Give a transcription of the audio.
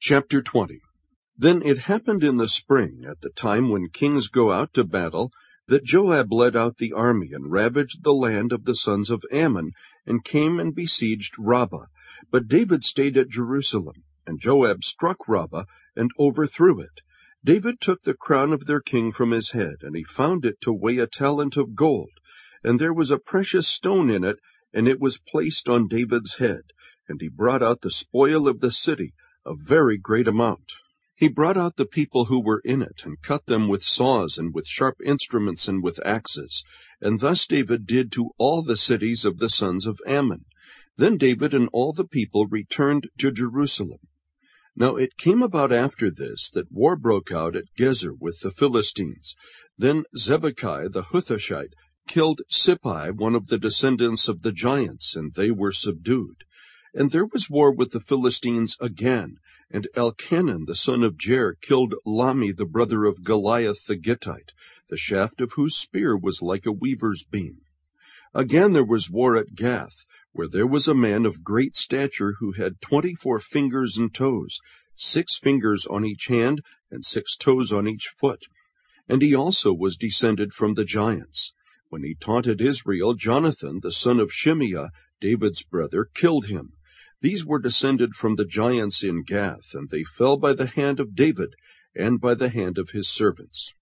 Chapter 20. Then it happened in the spring, at the time when kings go out to battle, that Joab led out the army and ravaged the land of the sons of Ammon, and came and besieged Rabbah. But David stayed at Jerusalem, and Joab struck Rabbah and overthrew it. David took the crown of their king from his head, and he found it to weigh a talent of gold. And there was a precious stone in it, and it was placed on David's head. And he brought out the spoil of the city, a very great amount. He brought out the people who were in it, and cut them with saws, and with sharp instruments, and with axes. And thus David did to all the cities of the sons of Ammon. Then David and all the people returned to Jerusalem. Now it came about after this that war broke out at Gezer with the Philistines. Then Zebekiah the Huthoshite killed Sippai, one of the descendants of the giants, and they were subdued. And there was war with the Philistines again, and Elchanan the son of Jair killed Lahmi the brother of Goliath the Gittite, the shaft of whose spear was like a weaver's beam. Again there was war at Gath, where there was a man of great stature who had 24 fingers and toes, 6 fingers on each hand, and 6 toes on each foot. And he also was descended from the giants. When he taunted Israel, Jonathan the son of Shimeah, David's brother, killed him. These were descended from the giants in Gath, and they fell by the hand of David, and by the hand of his servants.